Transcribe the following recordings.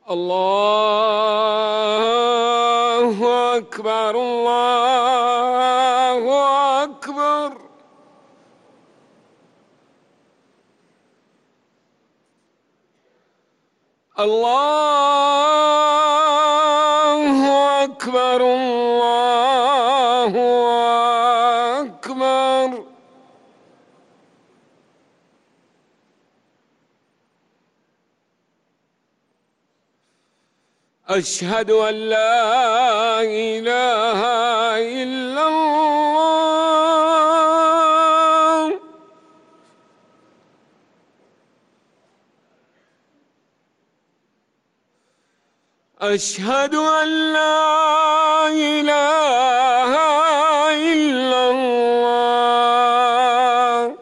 الله أكبر الله أكبر. الله أكبر الله أكبر. أشهد أن لا إله إلا الله. أشهد أن لا إله إلا الله.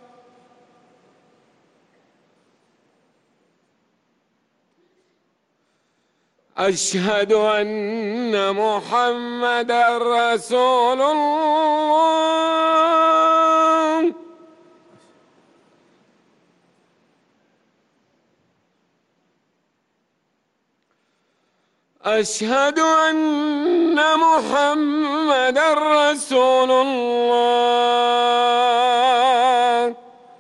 أشهد أن محمدًا رسول الله. أشهد أن محمدًا رسول الله.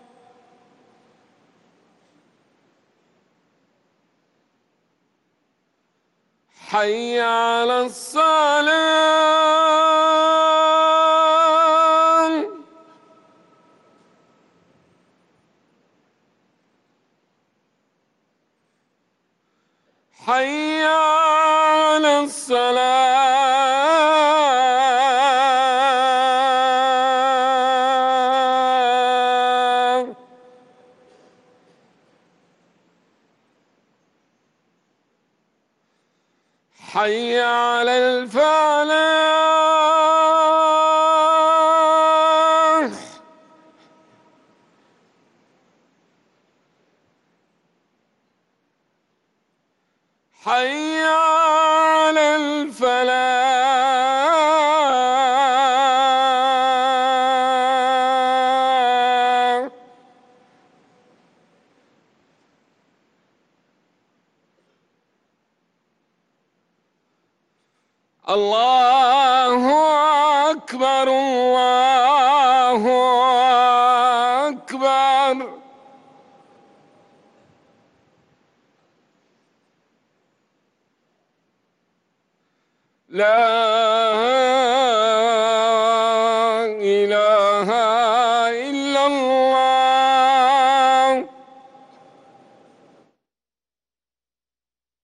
حي على الصلاة. حي على الصلاة. حي على الفلاح. حي على الفلاح. الله أكبر الله أكبر. لا